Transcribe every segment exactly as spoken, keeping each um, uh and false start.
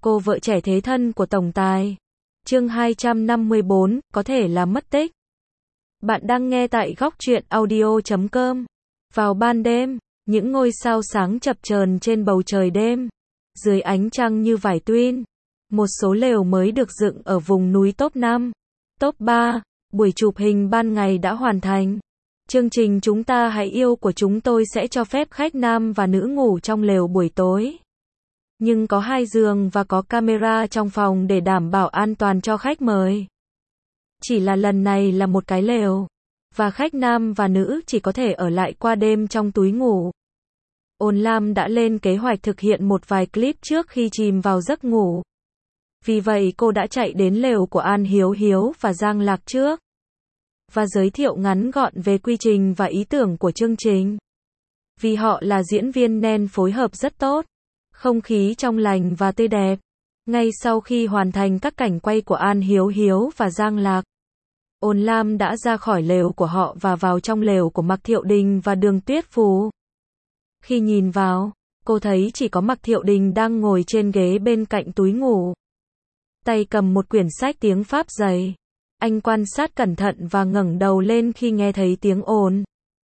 cô vợ trẻ thế thân của tổng tài. Chương hai trăm năm mươi bốn, có thể là mất tích. Bạn đang nghe tại góc truyện audio chấm com. Vào ban đêm, những ngôi sao sáng chập chờn trên bầu trời đêm, dưới ánh trăng như vải tuyên. Một số lều mới được dựng ở vùng núi top năm, top ba, buổi chụp hình ban ngày đã hoàn thành. Chương trình Chúng ta hãy yêu của chúng tôi sẽ cho phép khách nam và nữ ngủ trong lều buổi tối. Nhưng có hai giường và có camera trong phòng để đảm bảo an toàn cho khách mời. Chỉ là lần này là một cái lều, và khách nam và nữ chỉ có thể ở lại qua đêm trong túi ngủ. Ôn Lam đã lên kế hoạch thực hiện một vài clip trước khi chìm vào giấc ngủ. Vì vậy cô đã chạy đến lều của An Hiếu Hiếu và Giang Lạc trước, và giới thiệu ngắn gọn về quy trình và ý tưởng của chương trình. Vì họ là diễn viên nên phối hợp rất tốt, không khí trong lành và tươi đẹp. Ngay sau khi hoàn thành các cảnh quay của An Hiếu Hiếu và Giang Lạc, Ôn Lam đã ra khỏi lều của họ và vào trong lều của Mạc Thiệu Đình và Đường Tuyết Phù. Khi nhìn vào, cô thấy chỉ có Mạc Thiệu Đình đang ngồi trên ghế bên cạnh túi ngủ, tay cầm một quyển sách tiếng Pháp dày. Anh quan sát cẩn thận và ngẩng đầu lên khi nghe thấy tiếng ồn.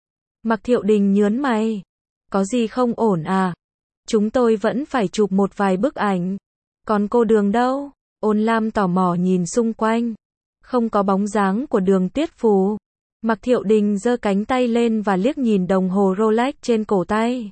Mạc Thiệu Đình nhướng mày. Có gì không ổn à? Chúng tôi vẫn phải chụp một vài bức ảnh. Còn cô Đường đâu? Ôn Lam tò mò nhìn xung quanh. Không có bóng dáng của Đường Tuyết Phù. Mạc Thiệu Đình giơ cánh tay lên và liếc nhìn đồng hồ Rolex trên cổ tay.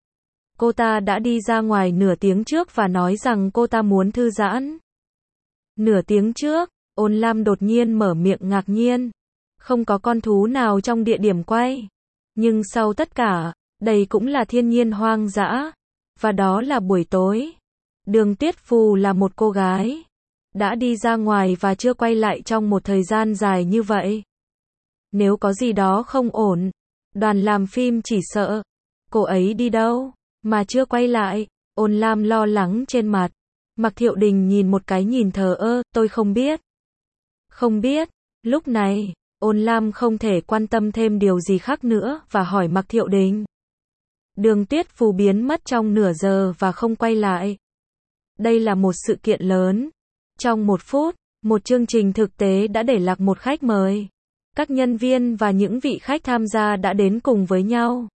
Cô ta đã đi ra ngoài nửa tiếng trước và nói rằng cô ta muốn thư giãn. Nửa tiếng trước, Ôn Lam đột nhiên mở miệng ngạc nhiên. Không có con thú nào trong địa điểm quay. Nhưng sau tất cả, đây cũng là thiên nhiên hoang dã. Và đó là buổi tối. Đường Tuyết Phù là một cô gái đã đi ra ngoài và chưa quay lại trong một thời gian dài như vậy. Nếu có gì đó không ổn, đoàn làm phim chỉ sợ. Cô ấy đi đâu mà chưa quay lại? Ôn Lam lo lắng trên mặt. Mạc Thiệu Đình nhìn một cái nhìn thờ ơ, tôi không biết. Không biết. Lúc này, Ôn Lam không thể quan tâm thêm điều gì khác nữa và hỏi Mạc Thiệu Đình. Đường Tuyết Phù biến mất trong nửa giờ và không quay lại. Đây là một sự kiện lớn. Trong một phút, một chương trình thực tế đã để lạc một khách mời. Các nhân viên và những vị khách tham gia đã đến cùng với nhau.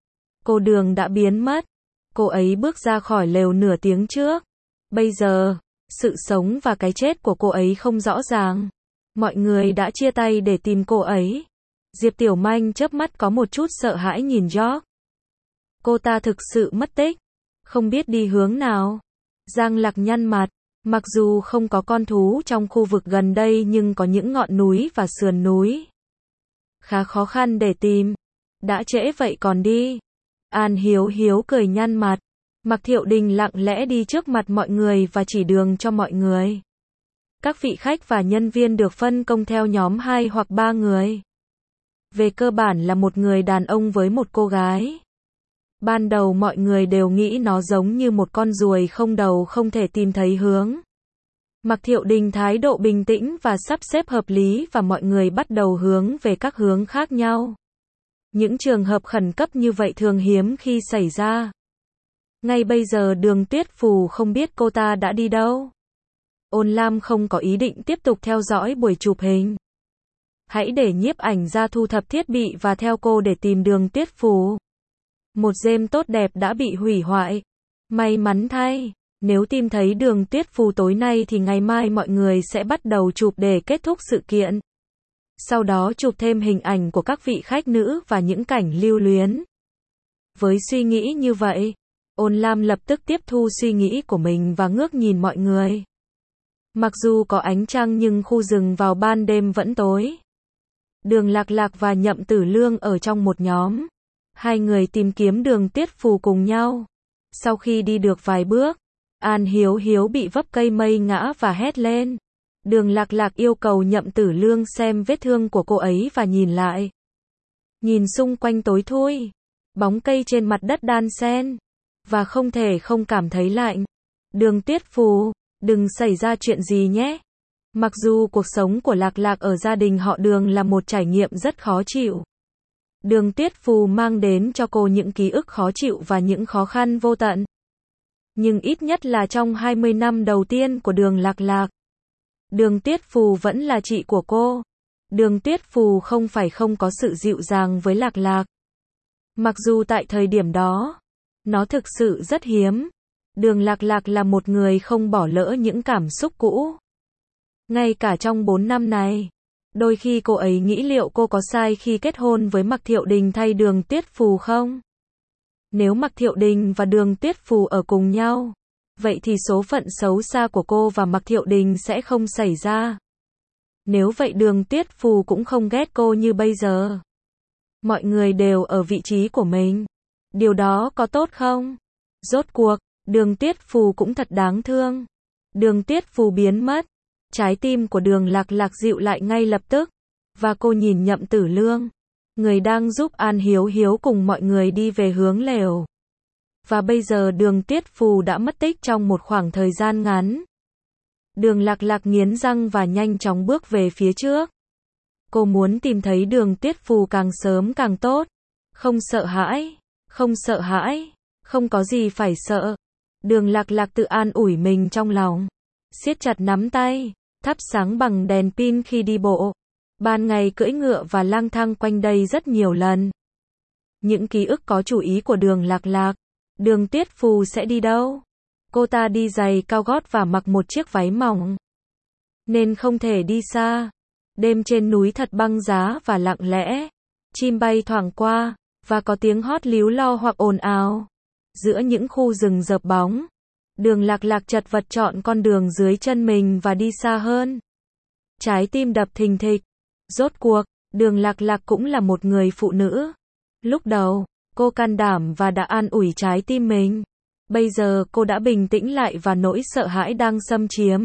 Cô Đường đã biến mất. Cô ấy bước ra khỏi lều nửa tiếng trước. Bây giờ, sự sống và cái chết của cô ấy không rõ ràng. Mọi người đã chia tay để tìm cô ấy. Diệp Tiểu Manh chớp mắt có một chút sợ hãi nhìn George. Cô ta thực sự mất tích. Không biết đi hướng nào. Giang Lạc nhăn mặt. Mặc dù không có con thú trong khu vực gần đây nhưng có những ngọn núi và sườn núi khá khó khăn để tìm. Đã trễ vậy còn đi. An Hiếu Hiếu cười nhăn mặt. Mạc Thiệu Đình lặng lẽ đi trước mặt mọi người và chỉ đường cho mọi người. Các vị khách và nhân viên được phân công theo nhóm hai hoặc ba người. Về cơ bản là một người đàn ông với một cô gái. Ban đầu mọi người đều nghĩ nó giống như một con ruồi không đầu không thể tìm thấy hướng. Mạc Thiệu Đình thái độ bình tĩnh và sắp xếp hợp lý và mọi người bắt đầu hướng về các hướng khác nhau. Những trường hợp khẩn cấp như vậy thường hiếm khi xảy ra. Ngay bây giờ Đường Tuyết Phù không biết cô ta đã đi đâu. Ôn Lam không có ý định tiếp tục theo dõi buổi chụp hình. Hãy để nhiếp ảnh ra thu thập thiết bị và theo cô để tìm Đường Tuyết Phù. Một đêm tốt đẹp đã bị hủy hoại. May mắn thay, nếu tìm thấy Đường Tuyết Phù tối nay thì ngày mai mọi người sẽ bắt đầu chụp để kết thúc sự kiện. Sau đó chụp thêm hình ảnh của các vị khách nữ và những cảnh lưu luyến. Với suy nghĩ như vậy, Ôn Lam lập tức tiếp thu suy nghĩ của mình và ngước nhìn mọi người. Mặc dù có ánh trăng nhưng khu rừng vào ban đêm vẫn tối. Đường Lạc Lạc và Nhậm Tử Lương ở trong một nhóm. Hai người tìm kiếm Đường Tuyết Phù cùng nhau. Sau khi đi được vài bước, An Hiếu Hiếu bị vấp cây mây ngã và hét lên. Đường Lạc Lạc yêu cầu Nhậm Tử Lương xem vết thương của cô ấy và nhìn lại. Nhìn xung quanh tối thui, bóng cây trên mặt đất đan xen, và không thể không cảm thấy lạnh. Đường Tuyết Phù, đừng xảy ra chuyện gì nhé. Mặc dù cuộc sống của Lạc Lạc ở gia đình họ Đường là một trải nghiệm rất khó chịu. Đường Tuyết Phù mang đến cho cô những ký ức khó chịu và những khó khăn vô tận. Nhưng ít nhất là trong hai mươi năm đầu tiên của Đường Lạc Lạc, Đường Tuyết Phù vẫn là chị của cô. Đường Tuyết Phù không phải không có sự dịu dàng với Lạc Lạc. Mặc dù tại thời điểm đó, nó thực sự rất hiếm. Đường Lạc Lạc là một người không bỏ lỡ những cảm xúc cũ. Ngay cả trong bốn năm này, đôi khi cô ấy nghĩ liệu cô có sai khi kết hôn với Mạc Thiệu Đình thay Đường Tuyết Phù không? Nếu Mạc Thiệu Đình và Đường Tuyết Phù ở cùng nhau, vậy thì số phận xấu xa của cô và Mạc Thiệu Đình sẽ không xảy ra. Nếu vậy Đường Tuyết Phù cũng không ghét cô như bây giờ. Mọi người đều ở vị trí của mình. Điều đó có tốt không? Rốt cuộc, Đường Tuyết Phù cũng thật đáng thương. Đường Tuyết Phù biến mất. Trái tim của Đường Lạc Lạc dịu lại ngay lập tức. Và cô nhìn Nhậm Tử Lương, người đang giúp An Hiếu Hiếu cùng mọi người đi về hướng lều. Và bây giờ Đường Tuyết Phù đã mất tích trong một khoảng thời gian ngắn. Đường Lạc Lạc nghiến răng và nhanh chóng bước về phía trước. Cô muốn tìm thấy Đường Tuyết Phù càng sớm càng tốt. Không sợ hãi, không sợ hãi, không có gì phải sợ. Đường Lạc Lạc tự an ủi mình trong lòng. Siết chặt nắm tay, thắp sáng bằng đèn pin khi đi bộ. Ban ngày cưỡi ngựa và lang thang quanh đây rất nhiều lần. Những ký ức có chủ ý của Đường Lạc Lạc. Đường Tuyết Phù sẽ đi đâu? Cô ta đi giày cao gót và mặc một chiếc váy mỏng, nên không thể đi xa. Đêm trên núi thật băng giá và lặng lẽ. Chim bay thoảng qua, và có tiếng hót líu lo hoặc ồn ào. Giữa những khu rừng rợp bóng, Đường Lạc Lạc chật vật chọn con đường dưới chân mình và đi xa hơn. Trái tim đập thình thịch. Rốt cuộc, Đường Lạc Lạc cũng là một người phụ nữ. Lúc đầu, cô can đảm và đã an ủi trái tim mình. Bây giờ cô đã bình tĩnh lại và nỗi sợ hãi đang xâm chiếm.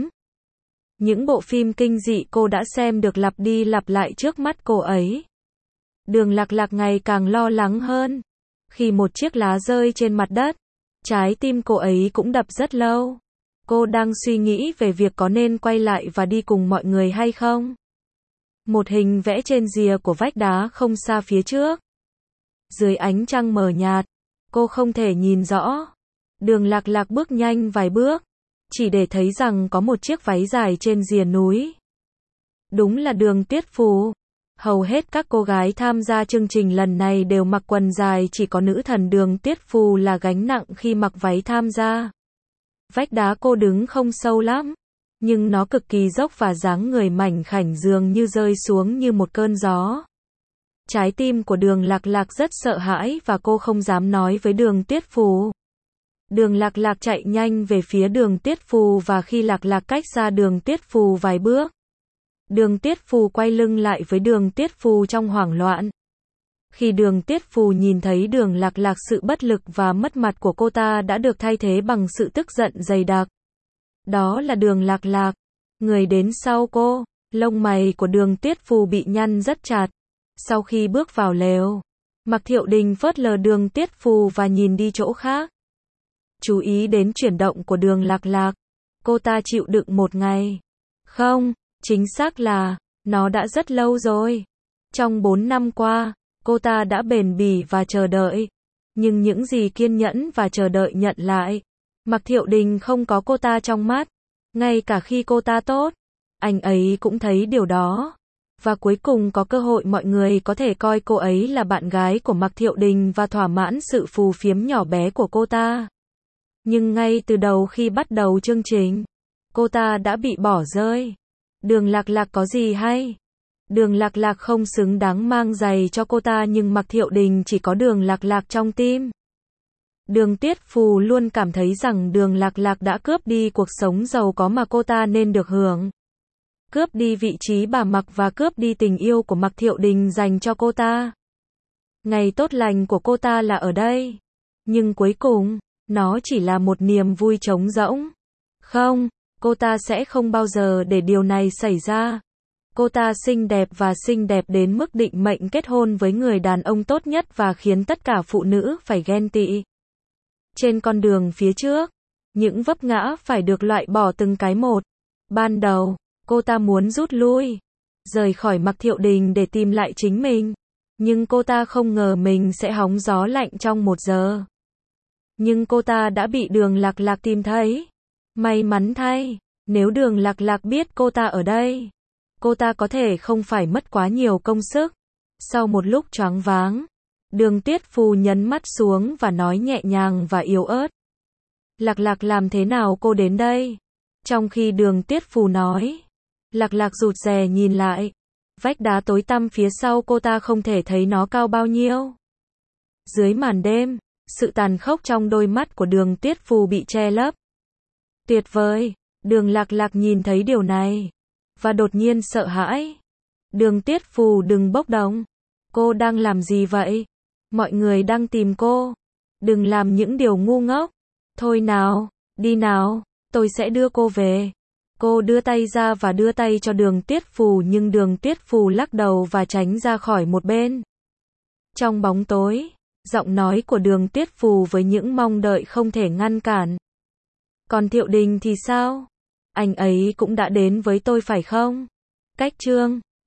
Những bộ phim kinh dị cô đã xem được lặp đi lặp lại trước mắt cô ấy. Đường Lạc Lạc ngày càng lo lắng hơn. Khi một chiếc lá rơi trên mặt đất, trái tim cô ấy cũng đập rất lâu. Cô đang suy nghĩ về việc có nên quay lại và đi cùng mọi người hay không. Một hình vẽ trên rìa của vách đá không xa phía trước. Dưới ánh trăng mờ nhạt, cô không thể nhìn rõ. Đường Lạc Lạc bước nhanh vài bước, chỉ để thấy rằng có một chiếc váy dài trên rìa núi. Đúng là Đường Tuyết Phù. Hầu hết các cô gái tham gia chương trình lần này đều mặc quần dài, chỉ có nữ thần Đường Tuyết Phù là gánh nặng khi mặc váy tham gia. Vách đá cô đứng không sâu lắm, nhưng nó cực kỳ dốc và dáng người mảnh khảnh dường như rơi xuống như một cơn gió. Trái tim của Đường Lạc Lạc rất sợ hãi và cô không dám nói với Đường Tuyết Phù. Đường Lạc Lạc chạy nhanh về phía Đường Tuyết Phù và khi Lạc Lạc cách ra Đường Tuyết Phù vài bước, Đường Tuyết Phù quay lưng lại với Đường Tuyết Phù trong hoảng loạn. Khi Đường Tuyết Phù nhìn thấy Đường Lạc Lạc, sự bất lực và mất mặt của cô ta đã được thay thế bằng sự tức giận dày đặc. Đó là Đường Lạc Lạc, người đến sau cô. Lông mày của Đường Tuyết Phù bị nhăn rất chặt. Sau khi bước vào lều, Mạc Thiệu Đình phớt lờ Đường Tuyết Phù và nhìn đi chỗ khác. Chú ý đến chuyển động của Đường Lạc Lạc. Cô ta chịu đựng một ngày. Không, chính xác là, nó đã rất lâu rồi. Trong bốn năm qua, cô ta đã bền bỉ và chờ đợi. Nhưng những gì kiên nhẫn và chờ đợi nhận lại. Mạc Thiệu Đình không có cô ta trong mắt. Ngay cả khi cô ta tốt, anh ấy cũng thấy điều đó. Và cuối cùng có cơ hội mọi người có thể coi cô ấy là bạn gái của Mạc Thiệu Đình và thỏa mãn sự phù phiếm nhỏ bé của cô ta. Nhưng ngay từ đầu khi bắt đầu chương trình, cô ta đã bị bỏ rơi. Đường Lạc Lạc có gì hay? Đường Lạc Lạc không xứng đáng mang giày cho cô ta, nhưng Mạc Thiệu Đình chỉ có Đường Lạc Lạc trong tim. Đường Tuyết Phù luôn cảm thấy rằng Đường Lạc Lạc đã cướp đi cuộc sống giàu có mà cô ta nên được hưởng. Cướp đi vị trí bà Mạc và cướp đi tình yêu của Mạc Thiệu Đình dành cho cô ta. Ngày tốt lành của cô ta là ở đây. Nhưng cuối cùng, nó chỉ là một niềm vui trống rỗng. Không, cô ta sẽ không bao giờ để điều này xảy ra. Cô ta xinh đẹp và xinh đẹp đến mức định mệnh kết hôn với người đàn ông tốt nhất và khiến tất cả phụ nữ phải ghen tị. Trên con đường phía trước, những vấp ngã phải được loại bỏ từng cái một. Ban đầu, cô ta muốn rút lui, rời khỏi Mạc Thiệu Đình để tìm lại chính mình. Nhưng cô ta không ngờ mình sẽ hóng gió lạnh trong một giờ. Nhưng cô ta đã bị Đường Lạc Lạc tìm thấy. May mắn thay, nếu Đường Lạc Lạc biết cô ta ở đây, cô ta có thể không phải mất quá nhiều công sức. Sau một lúc choáng váng, Đường Tuyết Phù nhấn mắt xuống và nói nhẹ nhàng và yếu ớt. Lạc Lạc làm thế nào cô đến đây? Trong khi Đường Tuyết Phù nói, Lạc Lạc rụt rè nhìn lại. Vách đá tối tăm phía sau cô ta không thể thấy nó cao bao nhiêu. Dưới màn đêm, sự tàn khốc trong đôi mắt của Đường Tuyết Phù bị che lấp. Tuyệt vời, Đường Lạc Lạc nhìn thấy điều này, và đột nhiên sợ hãi. Đường Tuyết Phù đừng bốc đồng. Cô đang làm gì vậy? Mọi người đang tìm cô. Đừng làm những điều ngu ngốc. Thôi nào, đi nào, tôi sẽ đưa cô về. Cô đưa tay ra và đưa tay cho Đường Tuyết Phù nhưng Đường Tuyết Phù lắc đầu và tránh ra khỏi một bên. Trong bóng tối, giọng nói của Đường Tuyết Phù với những mong đợi không thể ngăn cản. Còn Thiệu Đình thì sao? Anh ấy cũng đã đến với tôi phải không? Cách chương